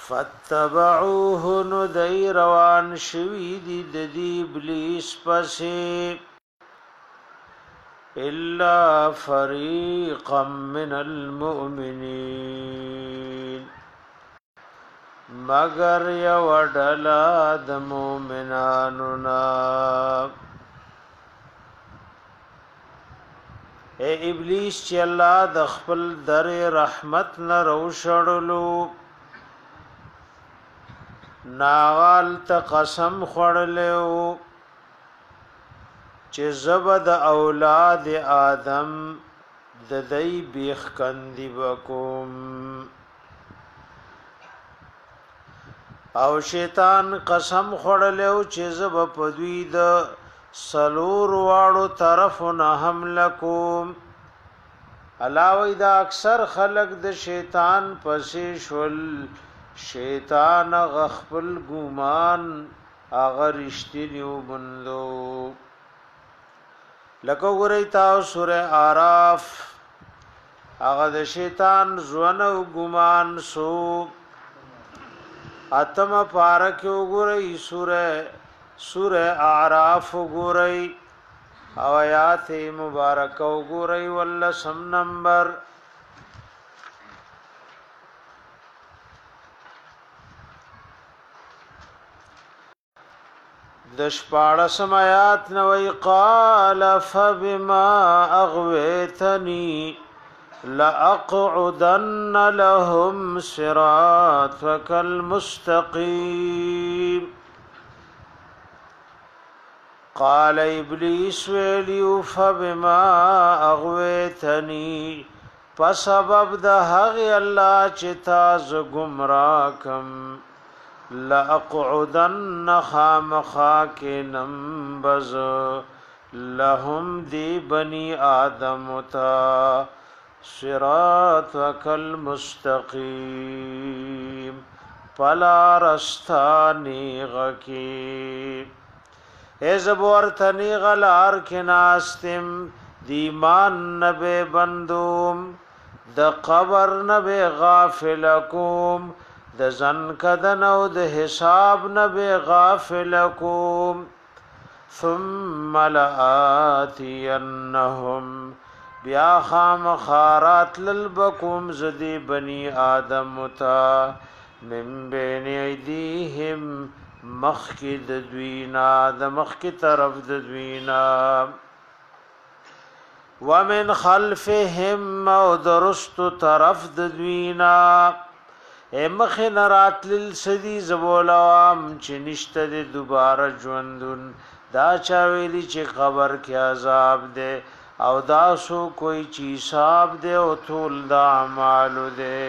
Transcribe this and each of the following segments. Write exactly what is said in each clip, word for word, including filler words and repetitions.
فاتبعوه نو دی روان شوی دی د دی ابلیس پسې الا فریقا من المؤمنین مگر یو ډله د مؤمنانو نا اے ابلیس چې الله د خپل در رحمت نه روشړلو ناغال ته قسم خړلو چې زبد اولاد آدم د دای بیخ کندی وکوم او شیطان قسم خړلو چې زب په دوی د سلور واړو طرف نه حمله کوم علاوه دا اکثر خلق د شیطان پسې شول شیطان غخپل ګمان اگر رښتینیو بندو لکه ګورئ تاسو سوره আরাف هغه د شیطان ژوند او ګمان سو اتم پارک وګورئ سوره سوره اعراف وګورئ او آیات مبارک وګورئ ول سم نمبر د شپاړسم آیات نوې قال فبما اغويتني لاقعدن لهم صراطك المستقيم قال ابلیس ویلیو فبما اغويتني فسبب د هغه الله چې تاسو گمراه کم لاقعدن خامخاکنم بز لهم دی بنی آدم تا صراطک المستقیم پلا رستانی غکی ایزبور تنی غلار کناستم دیمان نبی بندوم د قبر نبی غافلکوم د زن کدن او د حساب نبی غافلکوم ثم لآتینهم بیا خام خارات للبکوم زدی بنی آدم تا من بین ایدیهم مخی د دوینا د مخی طرف د دوینا ومن خلفهم او درست طرف د دوینا امخن راتل سدی زبولوام چې نشته د دوباره ژوندون دا چا ویلی چې خبر کې عذاب ده او دا سو کوئی چی حساب ده او ټول دا اعمال ده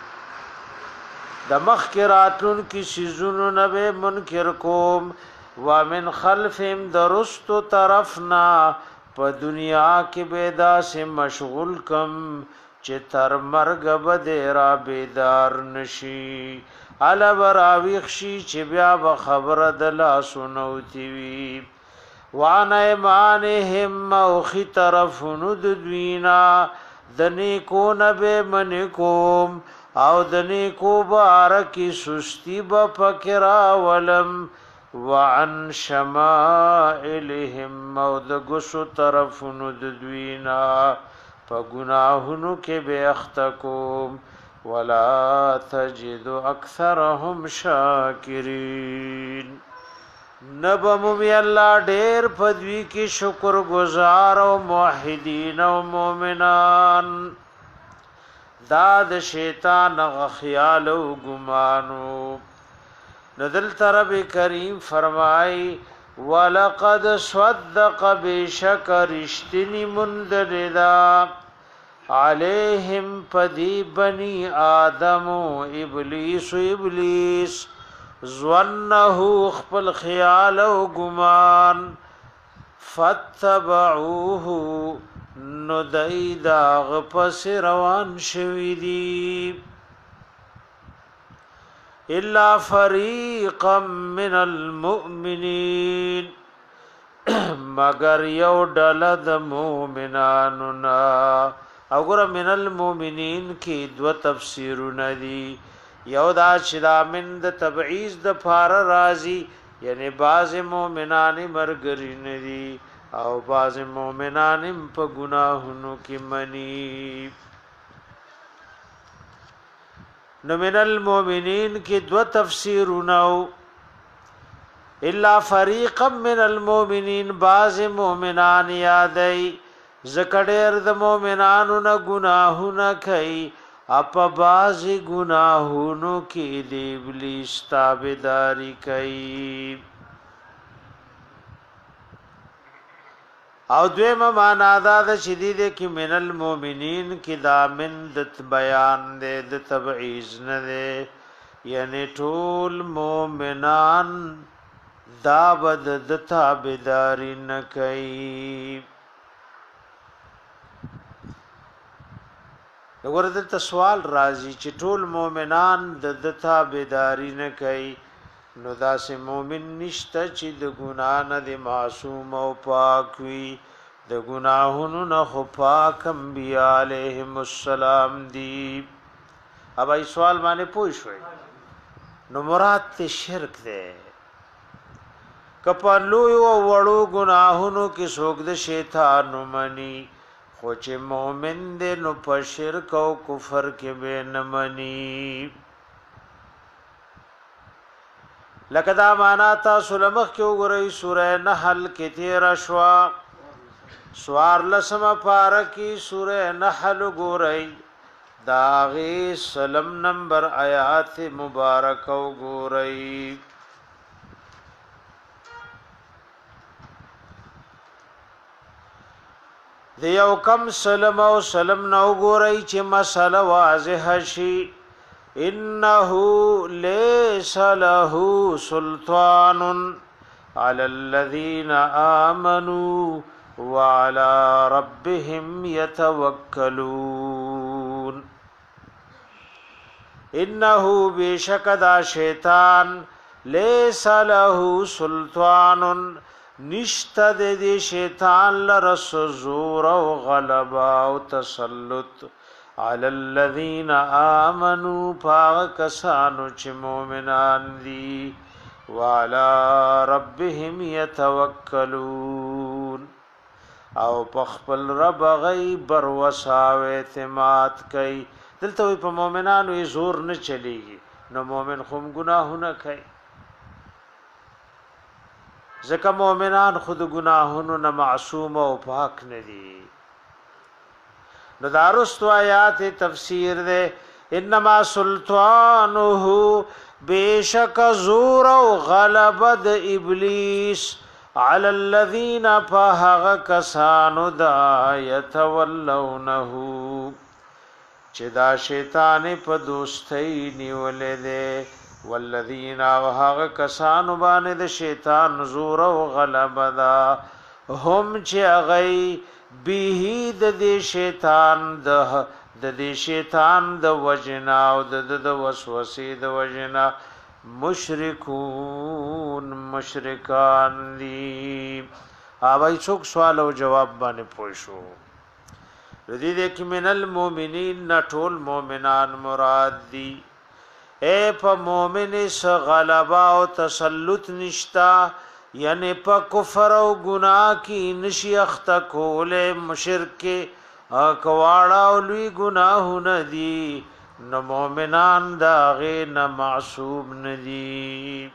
د مخکراتون کی سيزونو نبه منکر کوم ومن خلفهم درست طرفنا په دنیا کې بيدا سے مشغول کم چې تر مرګ به را بیدار نشي الا براویخ شي چې بیا به خبره د لا سنوتی وی وان ایمانهم او خي طرفونو د دوینا دني کو نبه من کوم او دني کو بارکی سستی با فکرا ولم وعن شمائلهم او د ګسو طرفونو د دوینا فگناہنو کے بے اختکوم ولا تجد اکثرهم شاکرین نبمومی اللہ ډیر پدوی کی شکر گزار و موحدین و مومنان داد شیطان غخیال و گمانو ندل طرب کریم فرمائی ولقد صدق بشکر اشتنی مندردا علیہم پدی بنی آدم ابلیس ابلیس ظنه خپل خیال او گمان فتبعوه نو دایدا غپس روان شوی دی الا فریقا من المؤمنین مگر یو ډله د مؤمنانو نا وګوره من المؤمنین کې دو تفسیرونه دي یو دا چې دا من د تبعیض د فار راضی یعنی باز مؤمنان مرګری ندي او باز مؤمنان په گناهونو کې منی. نو من المؤمنین کې دو تفسیرونه الا فریقا من المؤمنین باز مؤمنان یادای زکړر د مؤمنانو نه گناهونه کوي اپ باز گناهونو کې دی ابلیس تابعداري کوي. او دویمه معنا دا د شدید کې من المؤمنین کې دا من د بیان دې د تبعیض نه دي یعنی ټول مؤمنان دا بد د تابعداري نه کوي. وګوره دلته سوال راځي چې ټول مؤمنان د د تابعداري نه کوي نو داسې مؤمن نشته چې د ګناه نه د معصوم او پاک وي. د ګناهونو نه خو پاک انبیاء علیهم السلام دي. اب ای سوال باندې پوه شوي نو مراد ته شرک ده. کپلو او وړو ګناهونو کې څوک د شیطان منی خو چې مؤمن دې نو په شرک او کفر کې به نه منی. لکه دا معنا تاسو لمخ کې وګورئ سورہ نحل کې تیر شوا سوار لسمه پارا کې سورہ نحل وګورئ داغي سلم نمبر آیات مبارک وګورئ. دیو کم سلم او سلم نو ګورئ چې مسله واضح شي. انه ليس له سلطان على الذين آمنوا وعلى ربهم يتوكلون. انه بشکدا شیطان ليس له سلطان نشته د دې شیطان لرس زور او غلبا او تسلط علی الذین آمنوا پاکسانو چې مؤمنان دي وعلى ربهم يتوکلون او پخپل رب غي بر وساو اعتماد کوي. دلته په مؤمنانو یې زور نه چلیږي نو مؤمن خو ګناهونه کوي ځکه مؤمنان خود گناهونو نه معصوم او پاک نه دي. نو دارست آیات تفسیر دے انما سلطانه بیشک زور او غلبد ابلیس علی الذین فهغ کسانو دا یتولونه چې دا شیطان په دوستۍ نیولې ده والذین وهغ کسانو باندې د شیطان زور او غلبه دا هم چې غي به د دې شیطان د د دې شیطان د وجنا او د د وسوسې د وجنا مشرکون مشرکان دي. اوبای څوک سوال او جواب باندې پوښو دې دې کې من المؤمنین نټول مؤمنان مراد دي. اے په مؤمن س غلبا او تسلط نشتا یعنی په کفر او گناہ کی نشي اخت کوله مشرک کواړه او لوی گناہ ندي نو مؤمنان دا غي نه معصوم ندي.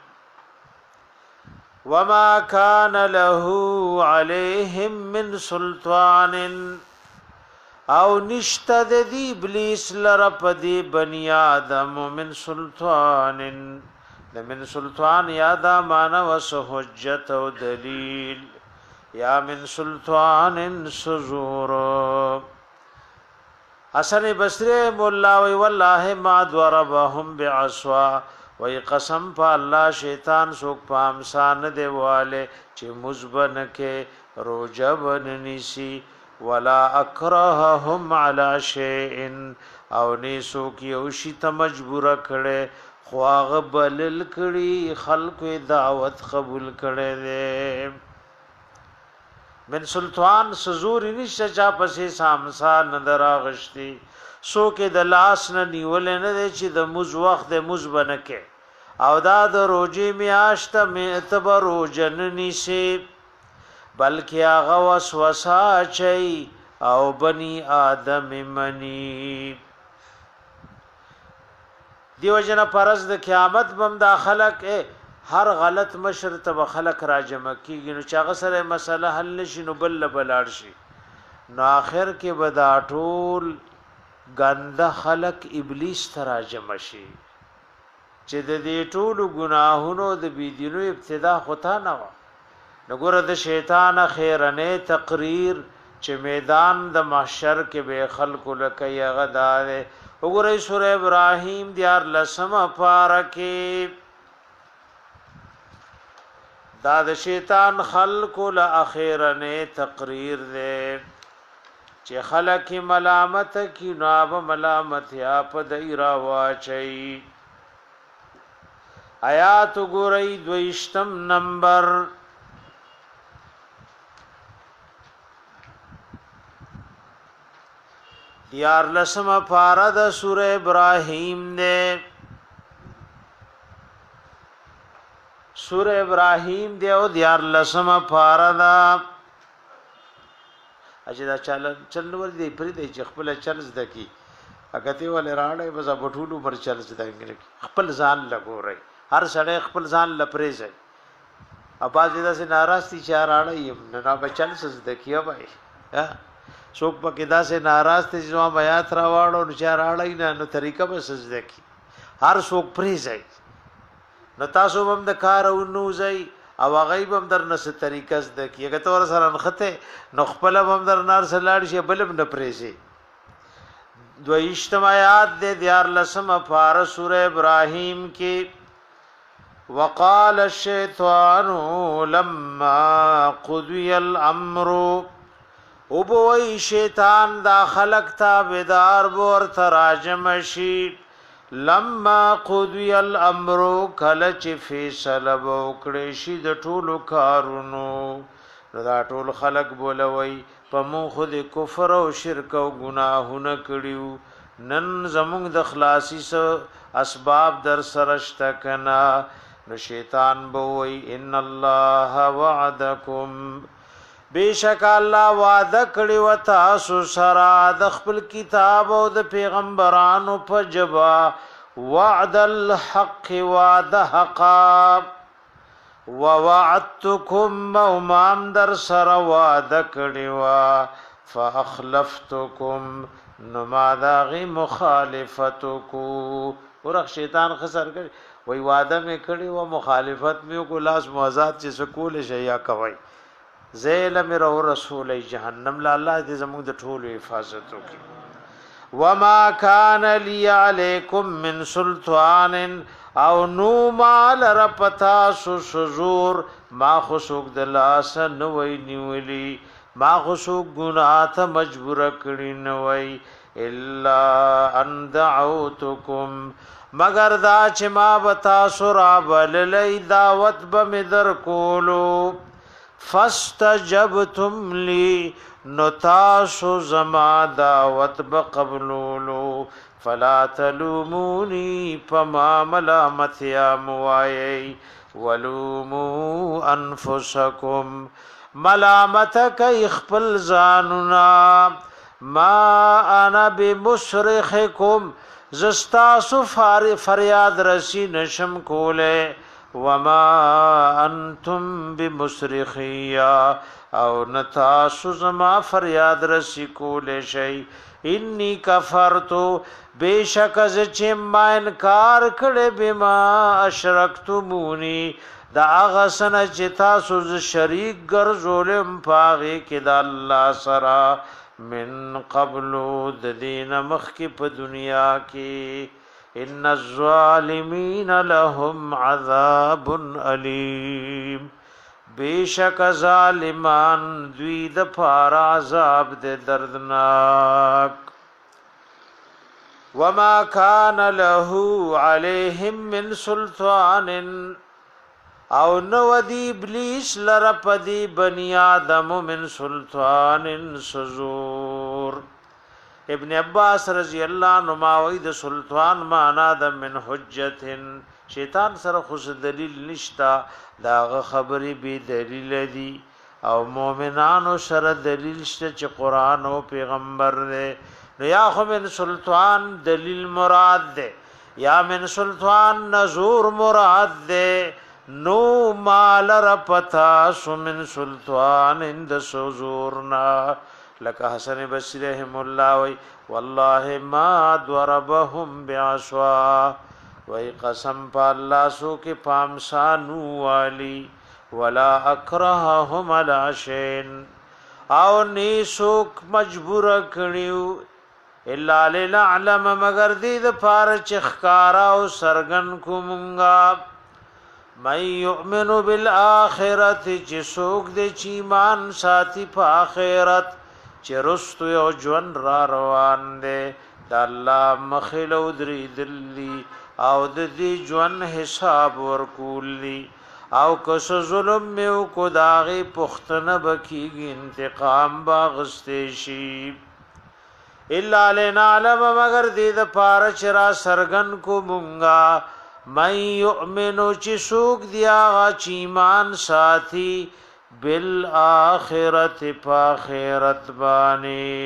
وما كان له عليهم من سلطان او نشته د دی ابلیس لره په دی بنی آدم من سلطان د من سلطان یادا معنا وس حجت او دلیل یا من سلطان سزور. حسن بصری مولا وی والله ما ضربهم بعصا وی قسم په الله شیطان سوک پامسان دیواله چې مزبن کې روجبن نسی ولا اکرههم على شيء او نیسو کی او شی ته مجبور کړي خواغ بلل کړي خلق دعوت قبول کړي دي. من سلطان سزور نشه چا پسې سامسا نظر غشتي سو کې د لاس نه نیول نه دی چې د مز وخت د مز بنکه او دا د روزي میاشت معتبر روزن نشي بلکې هغه وسوسه چي او بني آدم منی دیو جن پرز د قیامت بم دا خلق هر غلط مشر ته خلق را جمع کیږي نو چاغه سره مسله حل نشي نو بل بلاړ شي نو اخر کې بدا ټول ګنده خلق ابلیس ترا جمع شي چې د دې ټول ګناهونو د بيدینو ابتدا خطا نه و نګور د شیطان خیرنه تقریر چې میدان د محشر کې به خلق لکه غدار وګورئ سورہ ابراهیم دیار لسم پارکه دا د شیطان خلق له اخیرنه تقریر دے چې خلق ملامت کی ناب ملامت یا پدایرا واچي آیات ګورئ دویشتم نمبر دیار لسم پارا دا سورہ ابراہیم نے سورہ ابراہیم دے او دیار لسم پارا دا اچھا دا چل چل ور دی پری دی چې خپل چل زده کی اګته ول راړې بس بټولو پر چل زده کی خپل ځان لګورای هر سړی خپل ځان لپاره ځي اباز دې سه ناراضي چار راړې نه بچل زده کیه بھائی ها څوک پکې داسې ناراض ته چې ما بیات راوړو نو چار اړای نه نو طریقه به سجده کی هر څوک پری ځي نو تاسو هم د کار او نو ځي او غیب هم در نس طریقه زده کی هغه تور سره نخته نو خپل هم در نار سلاړ شي بلم نه پری ځي دو اجتماعات د دیار لسم فار سوره ابراهیم کې وقال الشیطان لما قضي الامر او بوئی شیطان دا خلق تابدار بور تراجم شی لما قضی الامر کلچ فیصل بوکڑی شی دا طول کارونو دا طول خلق بولوئی پمو خود کفر و شرک و گناہو نکڑیو نن زمونگ د خلاصی سو اسباب در سرشتکنا نو شیطان بوئی ان اللہ وعدکم بیشک الله وعده کړی و تاسو سره د خپل کتاب او د پیغمبرانو په جبا وعد الحق وعده حق ووعدتكم مومام در سره وعده کړی و فاخلفتكم نما داغي مخالفتکو ورخ شیطان خسر کړي وی وعده مې کړی و مخالفت مې کو لاس موازات چې سکول شیا کوي زیل میرا رسول جهنم لا الله دې زموږ د ټولو حفاظت وکړي وما كان لي عليكم من سلطان او نو مال رپتا سو سزور ما خسوک د لاس نو وی نیولی ما خسوک گناہ ته مجبور کړی نو وی الا ان دعوتكم مگر دا چې ما بتا سورا بللی دعوت بمدر کولو فاستجبتم لی نتاسو زما دعوت بقبلولو فلا تلومونی پما ملامت یا موائی ولومو انفسکم ملامت کئی اخپل زانونا ما انا بمصرخکم زستاسو فریاد رسی نشم کولے وما انتم بمصرخیا او نتاسو زما فریاد رسی کول شي انی کفرتو بیشک از چې ما انکار کړه بما اشرکتمونی دا هغه سن چې تاسو ز شریک ګرځولم پاغه کې د الله سره من قبل د دین مخ کې په دنیا کې ان الظالمین لهم عذاب علیم بیشک ظالمان دوی د پار عذاب د دردناک وما كان له عليهم من سلطان او نو دی ابلیس لرپدی بنی آدم من سلطان سزور ابن عباس رضی الله عنه ما وې د سلطان معنا د من حجتن شیطان سره خو دلیل نشتا داغه خبرې به دلیل دي او مؤمنانو سره دلیل شته چې قران او پیغمبر دې نو یا خو من سلطان دلیل مراد ده یا من سلطان نزور مراد ده نو مال رپتا سو من سلطان اند سوزورنا لکه حسن بصری رحم الله وی والله ما ضربهم بعصا وی قسم په الله سو کې پامسانو والی ولا اکرههم على شيء او نیسوک مجبور کړیو الا لنعلم مگر دې د فار چخکارا او سرغن کومنګا مَن يؤمن بالآخرة چې سوک دې چې ایمان ساتي په آخرت چې رستو یو ژوند را روان دی د الله مخلو درې دلی او د دې ژوند حساب ورکولی او کس ظلم میو کو داغي پختنه بکیږي انتقام باغسته شي الا لنعلم مگر دې د پاره چرا سرغن کو مونږه مَن يؤمن چې سوک دیا چې ایمان ساتي بالآخرت فاخرت بانی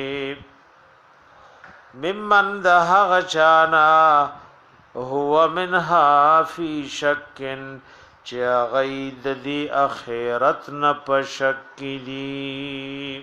ممن ده غچانا هو منها فی شکن چا غید دی اخرت نا پشکی دی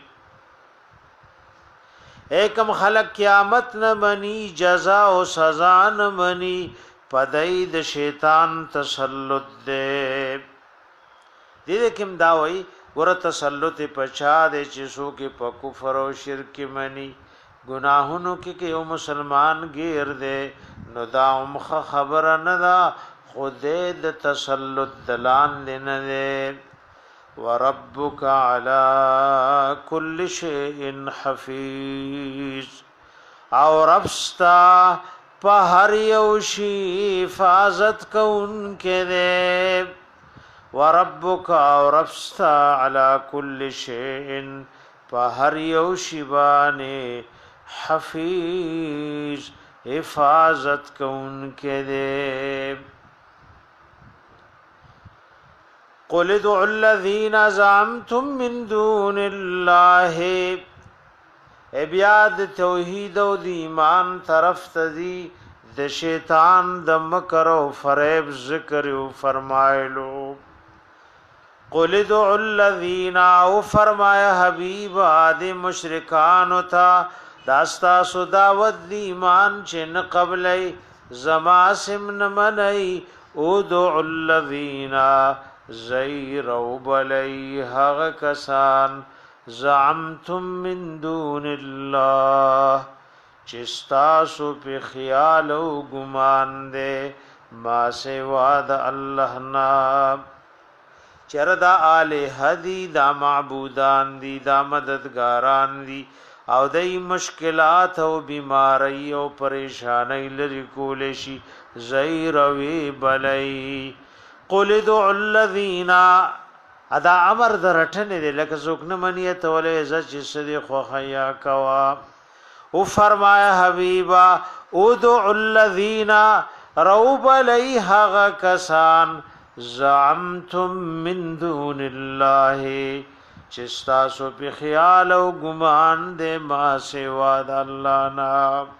ایکم خلق قیامت نا منی جزا و سزا نا منی پدائی د شیطان تسلط دے دیده کم داوئی ور تسلط پچا دے چسو کې په کفر او شرک منی گناہونو کې کې یو مسلمان غیر دے نو دا مخ خبر نه دا خود د تسلط دلان دین دے وربک علی کل شیء حفیظ او ربستا په هر یو شی حفاظت کون کې دے وربک او ربستا علی کل شیء فهر یو شیبانه حفیظ حفاظت کون کے دے قل ادعوا الذین زعمتم من دون اللہ اے بیاد توحید و ایمان طرف تدی د شیطان د مکر و فریب ذکر و فرمائلو قل ادعوا الذین او فرمایا حبیب آد مشرکان تا داستا سو دعوت دی ایمان چن قبلی زما سمن منئی ادعوا الذین زیرو بلی حق کسان زعمتم من دون اللہ چستاسو پی خیال و گمان دے ما سوا دا اللہ نام چر دا آلہ دی دا معبودان دی دا مددگاران دی او دای مشکلات او بیماری او پریشانی لری کول شي زیروی بلای قل ادعوا الذین ادا امر درټنه دی لکه څوک نه منیت ولې عزت سدي خو حیا کوا او فرمایا حبیبا ادعوا الذین روب الیها کسان زعمتم من دون الله چستا سو پی خیال او گمان دے ما سوا د الله نا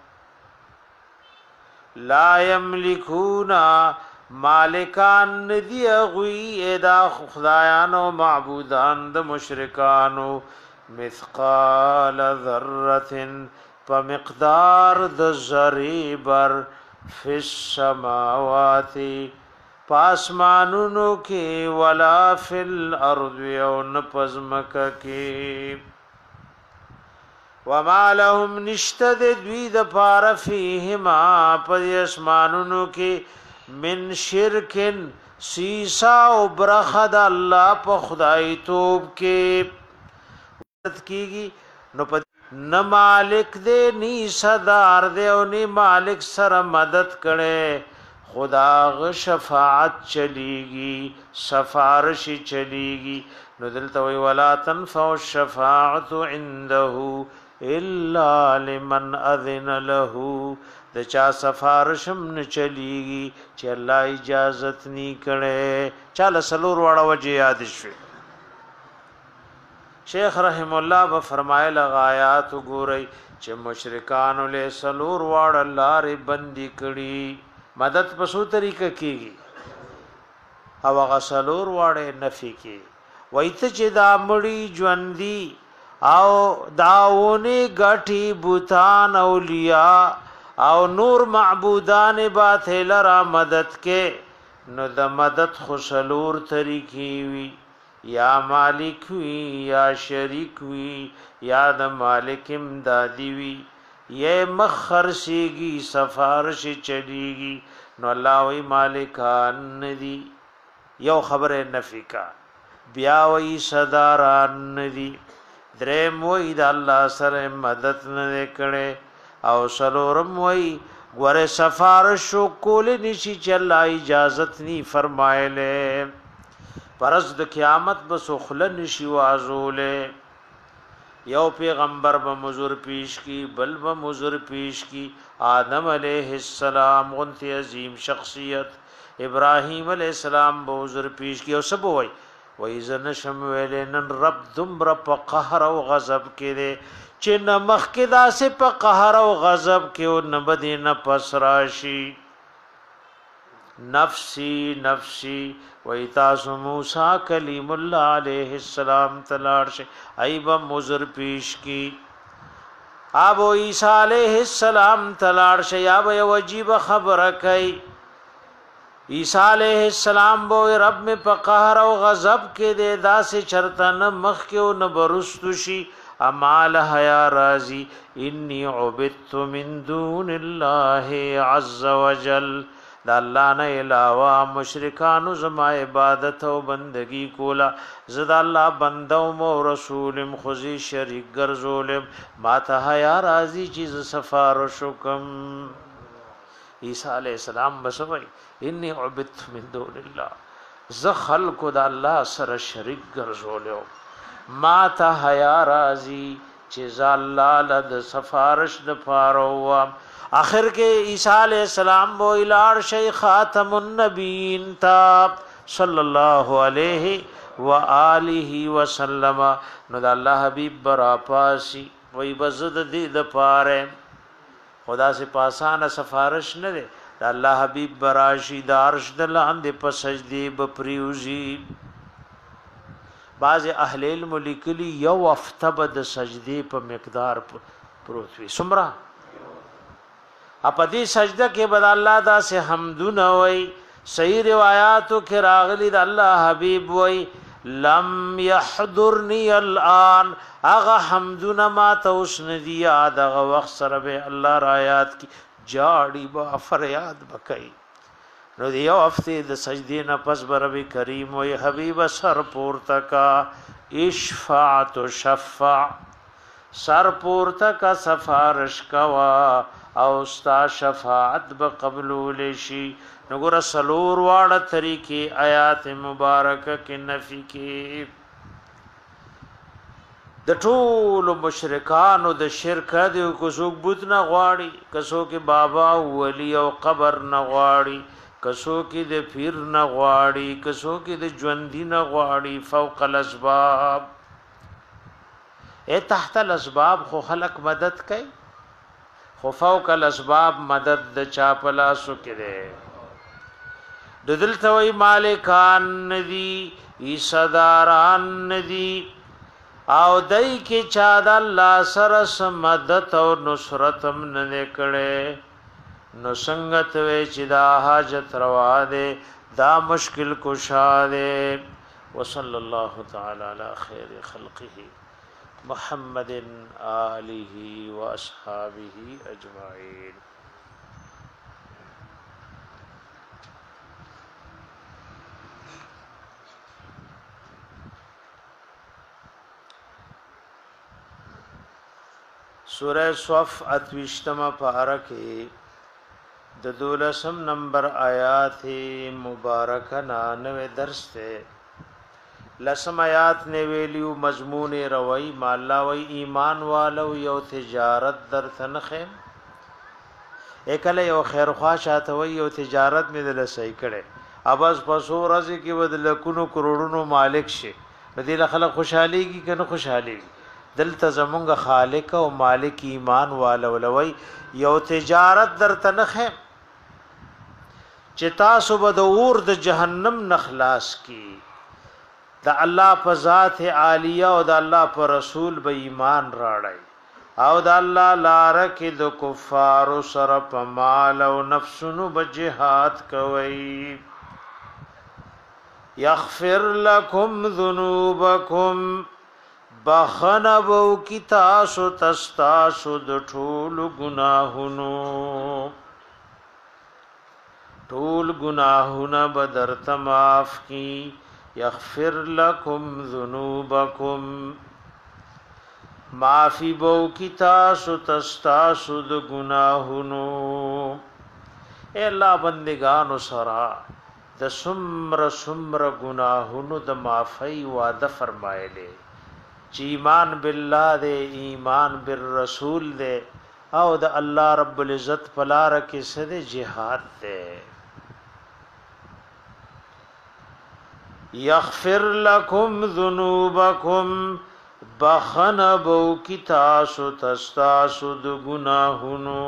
لا یملکونا مالکان ندی غوی ادا خدایان او معبودان د مشرکانو مثقال ذره فمقدار د ذری بر فی السماوات پاسمانونو کې ولا فل ارض او نپزمک کې وما لهم نشتد دوی د پار فیهما پر اسمانونو کې من شرکن سیسا او برخد الله په خدای توب کې مدد کیږي نو په نه مالک دې ني صدر دې او ني مالک سره مدد کړي خدا غ شفاعت چلیگی سفارش چلیگی نو دلتا وی ولا تنفع الشفاعت عنده الا لمن اذن له د چا سفارشم نه چلیږي چې الله اجازت نی کړي. چاله سلور واړه وجه یاد شي. شیخ رحم الله به فرمایله غایات ګورئ چې مشرکان له سلور واړه لارې بندي کړي. مدد په څو طریقه کېږي او هغه سلور واړه نفي کې وایته چې دا مړی ژوندۍ او داونی غټي بوتان اولیاء او نور معبودان باطل را مدد کې نو د مدد خسلور طریقې وي یا مالک وی یا شریک وی یا د مالک امدادی وی یہ مخرسیگی سفارش چلیگی نو اللہ وی مالکان ندی یو خبر نفی کا بیا وی صداران ندی درم وی دا اللہ سر مدد ندے کڑے او سلورم وی گوار سفارشو کول نشی چل اجازت نی فرمائے لے پرز د قیامت بس خلن نشی وازولے یو پیغمبر به مزور پیش کی بل به مزور پیش کی آدم علیہ السلام غنتی عظیم شخصیت ابراہیم علیہ السلام به مزور پیش کی او سب وای وای زنشم ویلنن رب دمر په قهر او غضب کې دے چې نمخ کې داسې په قهر او غضب کې او نبدین پس راشي نفسی نفسی ویتاسو موسیٰ کلیم اللہ علیہ السلام تلار شے ایبا مزر پیش کی آب و عیسیٰ علیہ السلام تلار شے یا بے وجیب خبر کئی عیسیٰ علیہ السلام بو رب میں پا قہر و غضب کے دے دا سے چرتا نمخ کے و نبرستو شی امال حیا رازی انی عبدت من دون اللہ عز وجل دا اللہ نه علاوه مشرکانو زما عبادت او بندگی کولا زدا الله بندوم او رسولم خزي شریک ګرځولم ما ته حیا راضی چیز سفارشکم عیسی علیہ السلام بسوي انی عبدت من دون الله ز خلق د الله سره شریک ګرځولم ما ته حیا راضی چیز الله لد سفارش د فارو آخر کے عیسیٰ علیہ السلام وہ الار شیخ خاتم النبیین تا صلی اللہ علیہ وآلہ وسلم نو دا اللہ حبیب برا پاسی وی بزد دید پارے خدا سے پاسانا سفارش نہ دے دا اللہ حبیب براشی دا عرش دلان دے پسجدی بپریوزی بعض اہل علم لکلی یو افتب دا سجدی پا مقدار پروتوی سمرہ اپا دی سجدہ کے بد اللہ دا سے حمدون وی صحیح روایاتو کے راغلی دا اللہ حبیب وی لم یحضرنی الان اغا حمدون ما توسن دیا دا اغا وقت سر بے اللہ رایات کی جاڑی با فریاد بکئی نو دیو افتی دا سجدین پس برب کریم وی حبیب سر پورتکا اشفعت شفع سر پورتکا سفارش کوا او ستا شفاعت بقبلول شي نګور سلور واړه طریقې آیات مبارکه کې نفي کې د ټول مشرکانو د شرک د کوڅوک بوت نه غواړي کسو کې بابا ولی او قبر نه غواړي کسو کې د پیر نه غواړي کسو کې د ژوندۍ نه غواړي فوق الاسباب اے تحت الاسباب خو خلق مدد کوي خو فوق الاسباب مدد د چا پلاسو کړي د دلته وی مالکان ندی ایصداران ندی او دای کې چا د الله سره مدد او نصرت هم نه کړي نو څنګه ته چې دا حاجت روا ده دا مشکل کشا ده وصلی الله تعالی علی خیر خلقه محمد آلہ و اصحابہ اجمعین. سورہ صف اتوشتم پارکے د دولسم نمبر آیات مبارکہ نانوے درس تے لسم آیات نے ویلیو مضمون روی مالا وی ایمان والو یو تجارت در تنخیم اکل یو خیر خواهشات وی یو تجارت می دل صحیح کڑے اباز پسو رزی کی ود لکونو کروڑونو مالک شي دل خلق خوشحالی کی کنه خوشحالی دل تزمونگ خالق او مالک ایمان والو لوی یو تجارت در تنخیم چتا صبح د اور د جهنم نخلاص کی د الله په ذات عالیه او د الله په رسول به ایمان راړی او د الله لار کې د کفار سره په مال او نفسونو به jihad کوي یغفر لكم ذنوبکم بخنبو کی تاسو تستاسو د ټول گناهونو ټول گناهونه بدر تماف کی یغفر لكم ذنوبکم معافی بو کی تاسو تستاسو د گناهونو اے الله بندگانو سرا د سمر سمر گناهونو د معافی وعده فرمایله چې ایمان بالله دے ایمان بالرسول دے او د الله رب العزت پلار کې سده jihad دے یغفر لكم ذنوبکم بخنبو کی تاسو تستاسو د گناهونو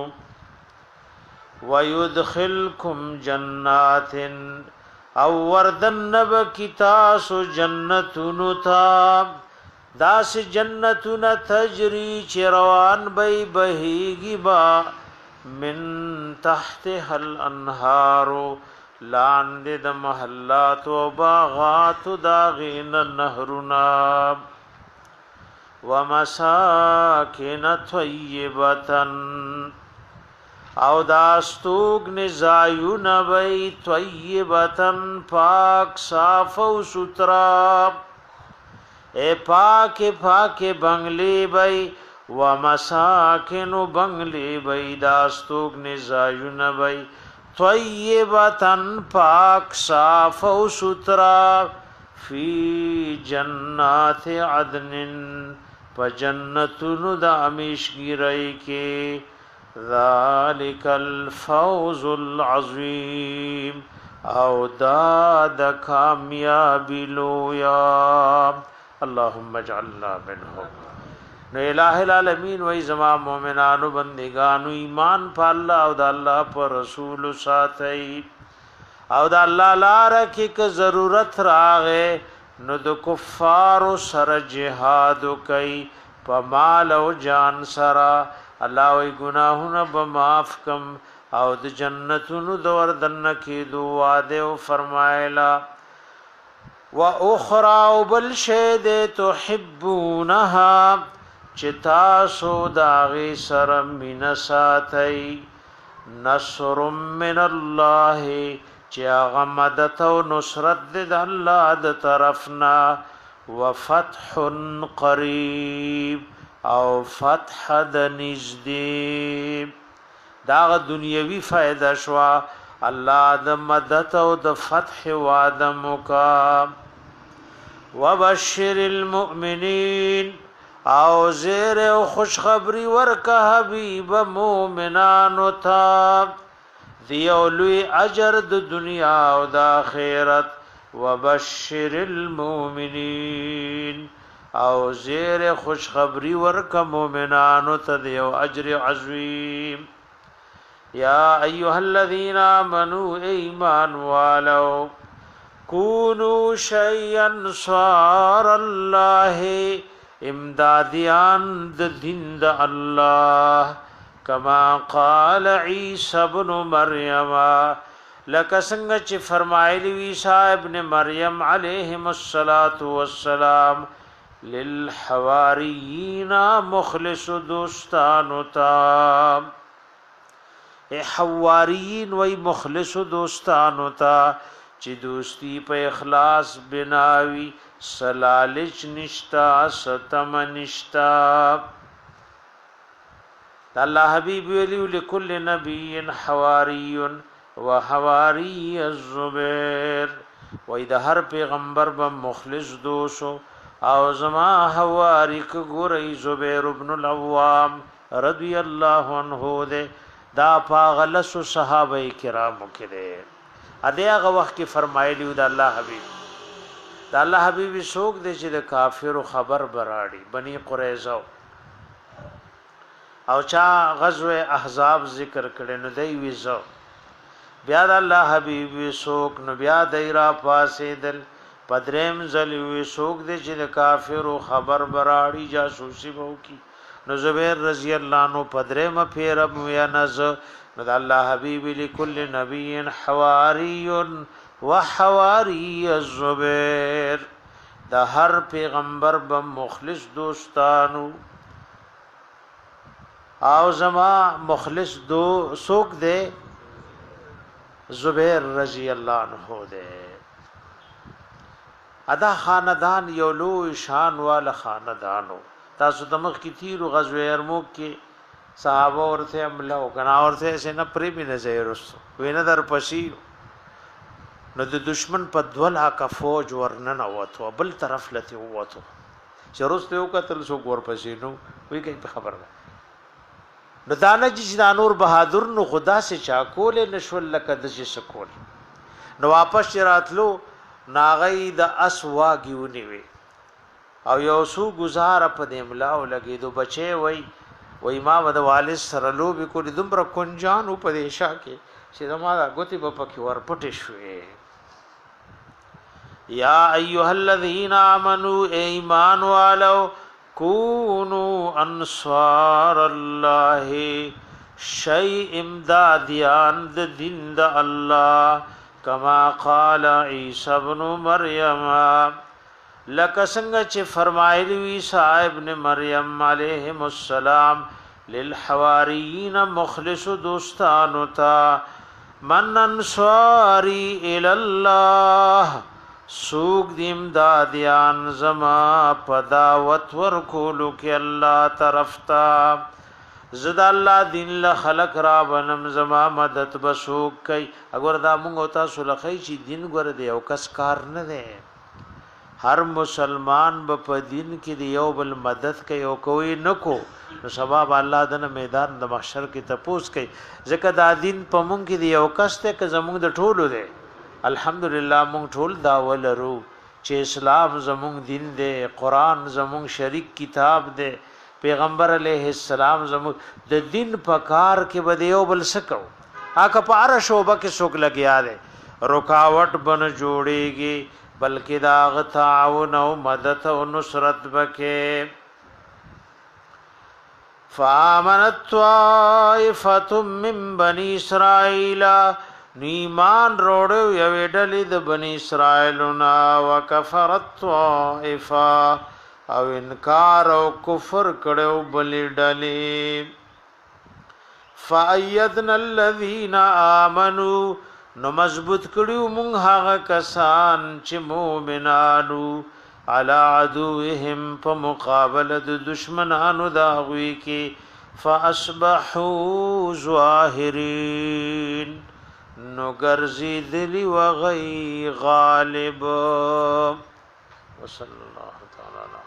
ويدخلكم جنات او وردنب کی تاسو جنتونو تا داس جنتون تجری چروان بی بهیگی با من تحتها الانهارو لاند د محلات و باغات داغین النهرنا ومساکن طیبتن او داستوگ نزایون بی طیبتن پاک صاف و ستراب اے پاک پاک بنگلی بی و مساکن بنگلی بی داستوگ نزایون بی طیبتن پاک صاف و سترا فی جنات عدن پجنتن دا امیشگی رئی کے ذالک الفوز العظیم او دا دا کامیابی لویا اللهم اجعلنا منهم نو الہ العالمین وای زما مومنانو بندگانو ایمان په الله او د الله پر رسول ساتي او د الله لار کې که ضرورت راغې نو د کفار سره jihad کوي په مال او جان سره الله وی گناهونه به معاف کم او د جنتونو د وردن کې دوه او فرمایلا واخرى بالشهد تحبونها چتا سو داغی سر من ساتي نصر من الله چا غمدت و نصرت د الله د طرفنا وفتح قریب او فتح د نزدې دا دنیوي فائدہ شوا الله د مدد او د فتح وعده موکا وبشر المؤمنین او زیر او خوشخبری ورکا حبیب مومنانو تا دیولوی اجر د دنیا او د آخرت وبشر المؤمنین او زیر خوشخبری ورکا مومنانو تا دیو اجر عظیم یا ایها الذین آمنوا ایمان والو کونوا شیئا انصار الله امدادیان د دین د الله کما قال عیسی ابن مریم لکه څنګه چې فرمایلی عیسی ابن مریم علیه الصلاۃ والسلام للحواریین مخلص دوستانو تا اے حواریین وی مخلص دوستانو تا چې دوستی په اخلاص بناوی سلالچ نشتا ستم نشتا الله حبیب ویلو لكل نبی حواری و حواری الزبیر وای د هر پیغمبر به مخلص دوسو او زما حواری ک ګورې زبیر ابن العوام رضی الله عنه ده دا پاغلس صحابه کرامو کې ده ا دې هغه وخت کې فرمایلی د الله حبیب د الله حبیب څوک دې چې د کافر خبر براړي بنی قریظه او چا غزوه احزاب ذکر کړي نو دی ویزو بیا د الله حبیب څوک نو بیا دایرا پاسې دل پدریم زلوی سوک دے چې د کافر خبر براړي جاسوسی وو کی نو زبیر رضی الله عنه پدریم پھیر اب یا نز نو د الله حبیب لكل نبی حواری و حواری الزبیر د هر پیغمبر به مخلص دوستانو او زما مخلص دو سوک دے زبیر رضی الله عنه دے ادا خاندان یو لوی شان والا خاندانو تاسو دمخ کی تیر غزوه ارموک کې صحابه ورته عمله وکنا ورته سينه پری بي نه زیرس وینه در پشي نو د دشمن په دولا کا فوج ورننه وته بل طرف لته وته چرسته یو قتل سو ور پشي نو وی کی خبر ده نو دانه چې نور بهادر نو خدا سے چاکول نشول لکه د سکول نو واپس راتلو ناغی د اسواګیونی وی او یو سو گزار په دملاو لګي دو بچي وای وای ما ود والد سره لو به کو دمر کنجان په دیشا کې چې ما غوتی په پکې ور پټې شوې یا ایها الذین آمنوا ایمان والو کونوا انصار الله شی امدادیان د دین د الله کما قال عیسی ابن مریم لک څنګه چې فرمایلی عیسی ابن مریم علیه السلام للحواریین مخلص دوستانو تا من انصاری الی الله سوق دیم دادیان زما پداوت ورکولو کې الله طرف تا زدا الله دین له خلق را بنم زما مدد بسوک کای اگر دا مونږ تاسو لخی چې دین ګور دی او کس کار نه دی هر مسلمان په دین کې دی یو بل مدد کوي او کوئی نکو نو سبب الله دنه میدان د محشر کې تپوس کوي ځکه دا دین په مونږ کې دی یو کس ته که زمونږ د ټولو دی الحمدلله مونږ ټول دا ولرو چې اسلام زمونږ دین دی قران زمونږ شریک کتاب دی پیغمبر علیہ السلام زمو د دین پکار کې بدیو بل سکو اګه پار شوبه کې څوک لګیا دی رکاوټ بن جوړيږي بلکې دا غ تعاون او مدد او نصرت بکې فامنت طائفه من بني اسرائيل نیمان روړو یو ډلې د بني اسرائیلنا وکفرت طائفه او انکار او کفر کړو بلې ډلې فایدنا الذین آمنوا نو مضبوط کړو مونږ هغه کسان چې مؤمنانو علی عدوهم په مقابله د دشمنانو دا غوي کې فاصبحوا ظاهرین نو ګرځي دلی وغی غالب وصلی الله تعالی علی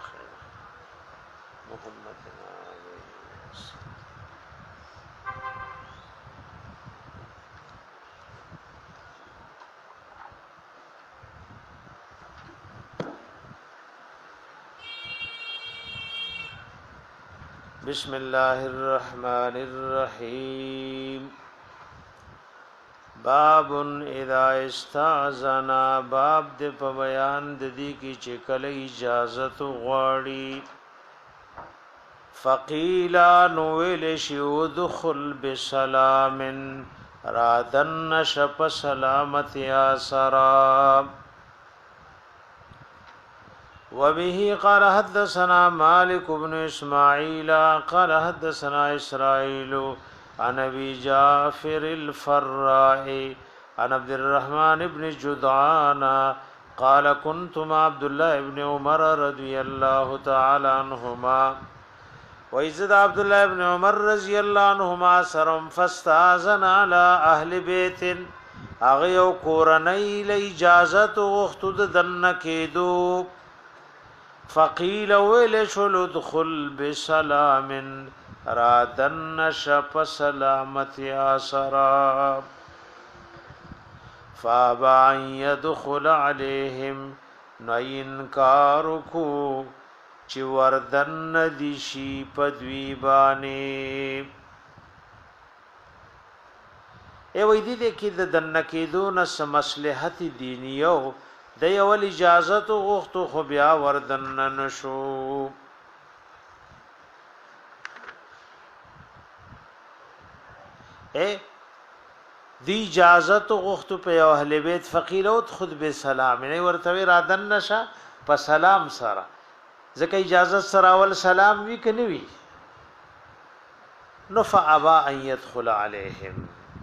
بسم الله الرحمن الرحیم باب اذا استاذنا باب د په بیان د دې کې چې کله اجازه غواړي فقیلا نو ویل شی ودخل بسلام رادن شپ سلامت یا سرا وبه قال حدثنا مالك بن اسماعيل قال حدثنا اسرائيل عن ابي جعفر الفراء عن عبد الرحمن بن جدعان قال كنت مع عبد الله بن عمر رضي الله تعالى عنهما وإذا عبد الله بن عمر رضي الله عنهما سرم فاستاذن على اهل بيت هغه یو کورنۍ له اجازه غوښتو د دنه کېدو فقیل ویل شل ادخل بسلام را دن شپ سلامتی آسرا فابا ان يدخل عليهم نو انکارکو چی وردن دیشی پدوی بانی ای وی دی دی که د دنکیدون سمسلحت دینیو د یول اجازت غوښتو خو بیا وردن نشو اے دی اجازت غوښتو په یو اهل بیت فقیروت خود به سلام نه ورته رادن نشه په سلام سره ځکه اجازت سره اول سلام وی کني وی نو فابا ان يدخل عليهم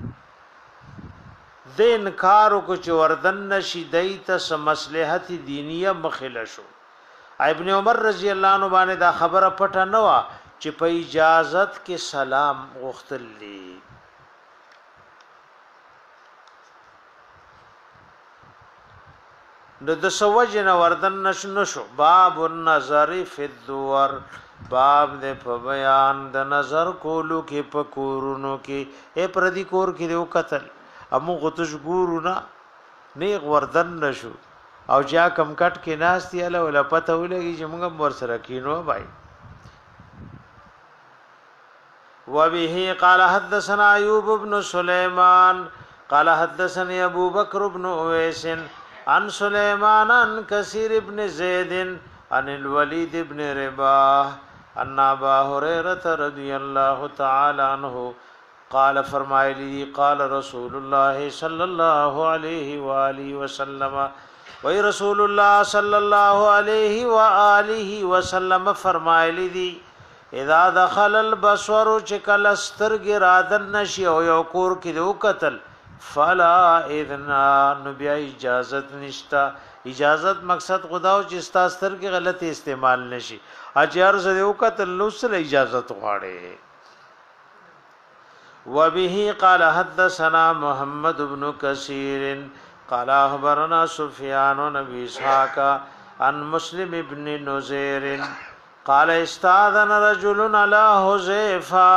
د انکار کو چې وردن نشي دایته سم مصلحت دینیه مخله شو ابن عمر رضی الله عنه باندې دا خبره پټه نه وا چې په اجازت کې سلام غوښتل دي نو د سوجن وردن نشو شو باب النظر فی الدور باب د په بیان د نظر کولو کې په کورونو کې اے پردي کور کې یو قتل امو غتش ګورو نا نیغ وردن نشو او جا کم کټ کې ناس دی اله ولا پته ولګي چې موږ ور سره کینو بھائی وبه قال حدثنا ايوب بن سليمان قال حدثني ابو بكر بن اويس عن سليمان عن كثير بن زيد عن الوليد بن رباح ان ابا هريره رضي الله تعالى عنه قال فرمایلی قال رسول الله صلی الله علیه و آله وسلم وی رسول الله صلی الله علیه و آله وسلم فرمایلی دی اذا دخل البصر چکل استرګ رادن نشي او یو کور کې دو قتل فلا اذن نبی اجازت نشتا اجازت مقصد خداو چې ستا سترګ غلط استعمال نشي اجر زه یو قتل نو سره اجازت غواړي وبه قال حدثنا محمد بن كثير قال اخبرنا سفيان بن ابي اسحاق عن مسلم بن نذير قال استاذن رجل على حذيفه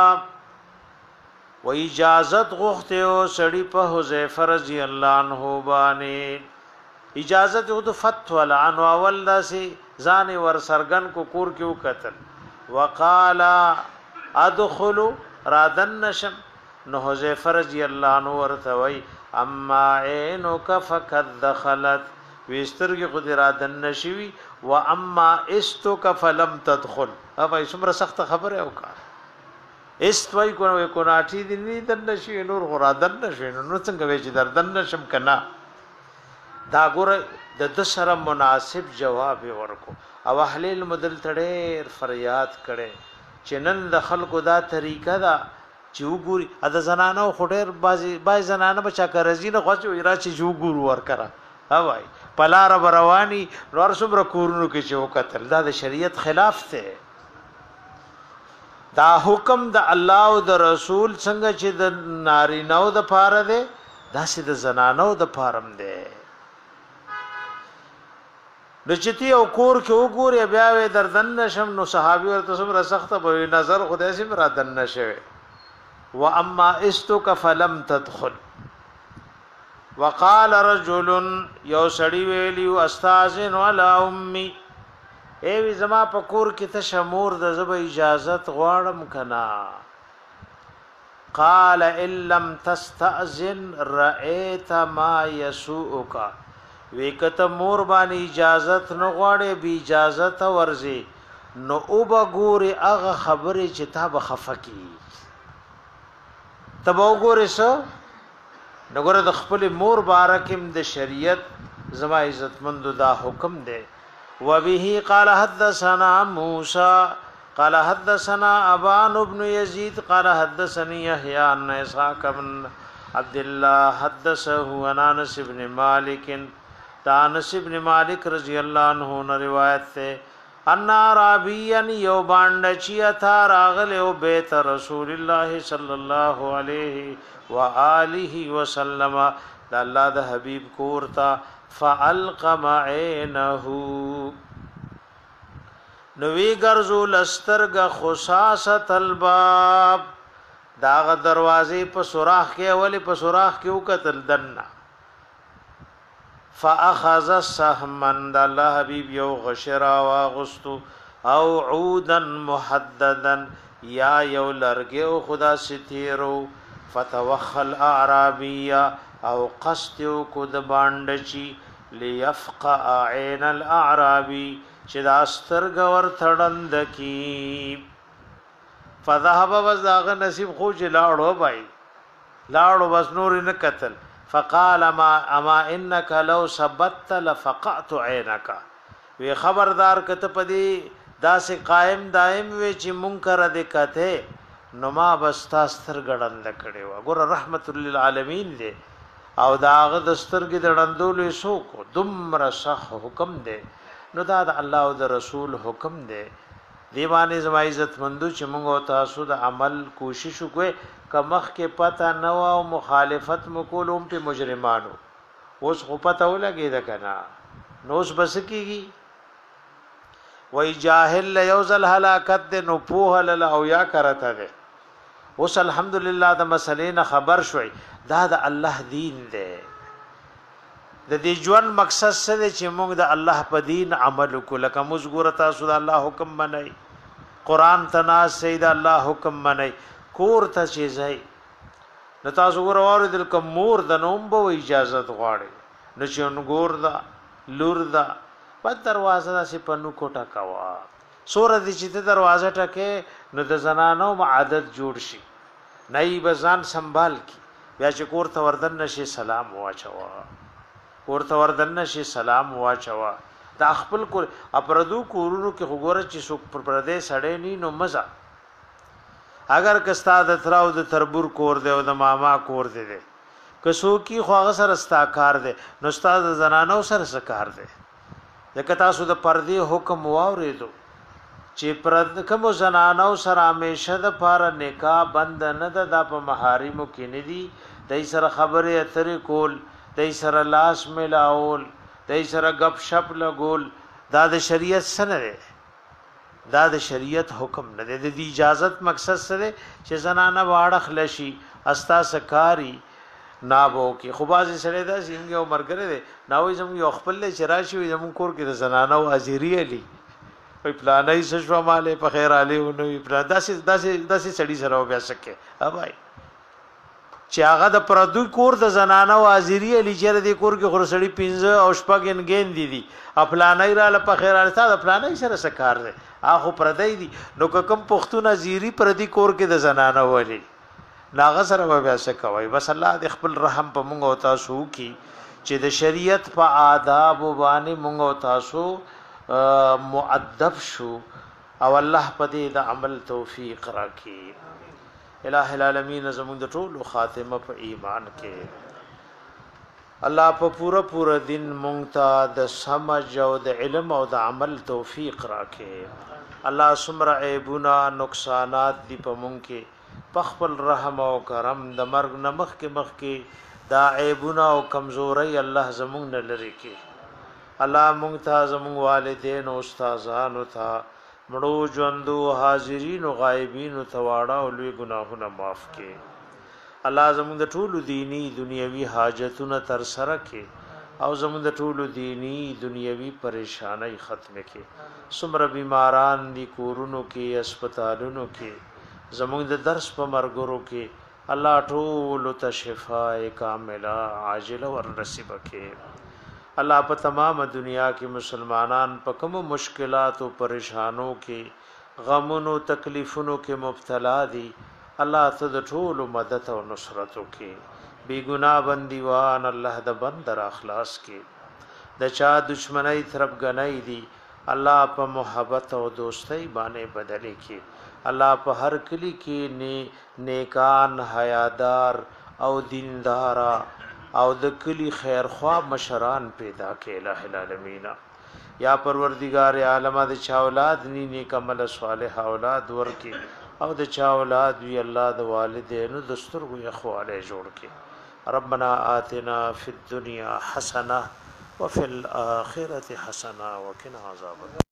واجازت غوښته او سړی په حذيفه رضی الله عنه باندې اجازت او د فتوا لعن اول داسي ځان ور سرګن کو کور کې وکتل وقال ادخل رادن نشم نو حذیفه رضی الله عنه ورته وای اما عینک فقد دخلت وسترګي خو دې رادن نشوي و اما استک فلم تدخل اوبه څومره سخت خبره وکړه استوي کو کو ناټي دې نه دن نشي نور خو رادن نشي نو څنګه وی چې دردن نشم کنا دا ګور د د سره مناسب جواب ورکو او اهل المدل تړې فریاد کړي چې نن د خلکو دا طریقه دا چې وګوري اته زنانو خډیر بازي بای زنانه بچا کرزي نه خوځي را چې جو ګور ور کرا هاوای پلار برواني نور څومره کورونو کې چې وکتل دا د شریعت خلاف ته دا حکم د الله او د رسول څنګه چې د نارینو د پاره ده دا چې د زنانو د پارم ده د چتی او کور کې وګوري بیا وې دردن نشم نو صحابي ورته څومره سخت به نظر خدای سي مرا دن نشوي واما استک فلم تدخل وقال رجل یو سړی ویلی استاذن ولا امي ای وی زما په کور کې ته شمور د زب اجازت غواړم کنا قال ان لم تستاذن رايت ما يسوءك وکته مور باندې اجازت نه غواړي بي اجازت ورزي نو او بګوري هغه خبره چې تا بخفکی تب وګورې سو نګوره د خپل مور بارکم د شریعت زما عزتمند دا حکم دی وبه قال حدثنا موسى قال حدثنا ابان بن يزيد قال حدثني يحيى عن اسحاق بن عبد الله حدثه عن انس بن مالك انس بن مالك رضی الله عنه نے روایت ہے ان عربین یو باند چی تھا راغل او بیت رسول الله صلی الله علیه و آله وسلم د الله د حبیب کور تا فالقم عینه نوی ګرځو لسترګ خصاصه الباب داغ دروازې په سوراخ کې اولی په سوراخ کې وکتل دنه فاخذ سهما د الله حبیب یو غشرا واغستو او عودا محددا یا یو لرګو خدا ستیرو فتوخل اعرابیا او قصد کو د باندچی ليفقع عين الاعرابي چې دا سترګ ور تړند کی فذهب وزاغ نصیب خو چې لاړو بای لاړو بس نور نه قتل فقال ما اما انك لو ثبت لفقعت عينك وی خبردار کته پدی داسې قائم دائم وی چې منکر دې کته نو ما بستا سترګړند کړي و ګور رحمت للعالمین دې او داغه دسترګې دړندول سو کو دمر صح حکم دې نو دا د الله او د رسول حکم دې دیوانه زما عزت مندو چې موږ تاسو د عمل کوشش وکړو کمخ کې پتا نه او مخالفت مکولم په مجرمانو اوس خو پتا ولګی دا کنه نو اوس بس کیږي وای جاهل یوزل هلاکت د نو په هل او یا کرته ده اوس الحمدلله د مسلې نه خبر شوي دا د الله دین دی د دې ژوند مقصد څه دی چې موږ د الله په دین عمل وکړو لکه موږ ګور تاسو د الله حکم منئ قران تناس سید الله حکم منئ کور ته شي ځای نو تاسو ګور اورو دل کوم مور د نوم به اجازه غواړي نو چې ګور دا لور دا په دروازه سي پنو کوټه کوا سور دي چې دروازه ټکه نو د زنانو عادت جوړ شي نئی بزان سنبال کی بیا چې کور ته وردن نشي سلام واچوا کور ته وردن نشي سلام واچوا دا خپل کور اپردو کورونو کې وګوره چې څوک پر پردې سړې ني نو مزه اگر کستا د تراو د تربور کور دی او د ماما کور دی دی کسو کی خواغه سره استاکار دی نو استاد زنانو سره سکار دی دغه تاسو د پردې حکم واورېدو چې پرد کوم زنانو سره همیشه د پار نکاح بند نه ده د په محارمو کې نه دي دای سره خبره اترې کول دای سره لاس ملاول دای سره غپ شپ لګول دا د شریعت سره ده دا د شریعت حکم نه ده د اجازت مقصد سره چې زنانه واړه خلشي استا سکاری نابو کې خوبازي سره دا څنګه عمر کړي ده ناوې زمو یو خپل چراشي زمو کور کې د زنانه او ازيري علي په پلانای سشوا مالې په خیر علي نو پلان داسې داسې داسې سړي سره بیا سکه اوبای چې هغه د پردو کور د زنانه او ازيري علي چیرې د کور کې خرسړي پینځه او شپګن ګین دي دي خپلانای را ل په خیر علي سره پلانای سره سکار ده اخو پردای دي نو کوم پښتون ازيري پردي کور کې د زنانه ولي ناغه سره بیا سکوي بس الله د خپل رحم په مونږ او تاسو کی چې د شریعت په آداب باندې مونږ او تاسو مؤدب شو او الله په دې د عمل توفیق راکړي الہ العالمین زموږ د ټولو خاتمه په ایمان کې الله په پورا پورا دین مونږ ته د سمج او د علم او د عمل توفیق راکړي الله سمره عیبونه نقصانات دی په مونږ کې پخپل رحم او کرم د مرګ نمخ کې مخ کې دا عیبونه او کمزوري الله زموږ نه لري کې الله مونږ ته زموږ والدین او استادانو ته مړو ژوندو حاضرین او غایبین او تواړه او لوی ګناهونه معاف کړي الله زموږ د ټولو دینی دنیوي حاجتونه تر سره کړي او زموږ د ټولو دینی دنیوي پریشانای ختم کړي څومره بیماران دي کورونو کې هسپتالونو کې زموږ د درس په مرګورو کې الله ټول ته شفاء کامله عاجله ور نصیب کړي الله په تمام دنیا کې مسلمانان په کوم مشکلات او پریشانو کې غمونو تکلیفونو کې مبتلا دي الله ته د ټول مدد او نصرت وکړي بی ګناه بنديوان الله د بندر اخلاص کې د چا دشمنی طرف غنۍ دي الله په محبت او دوستۍ باندې بدلې کې الله په هر کلی کې نه نیکان حیادار او دیندارا او د کلی خیر خوا مشران پیدا کې الہ العالمین یا پروردگار عالم د چا اولاد ني نیک عمل صالح اولاد ورکي او د چا اولاد وی الله د والدینو دستور غو اخواله جوړ کې ربنا آتنا في الدنيا حسنه وفي الاخره حسنه وقنا عذاب النار.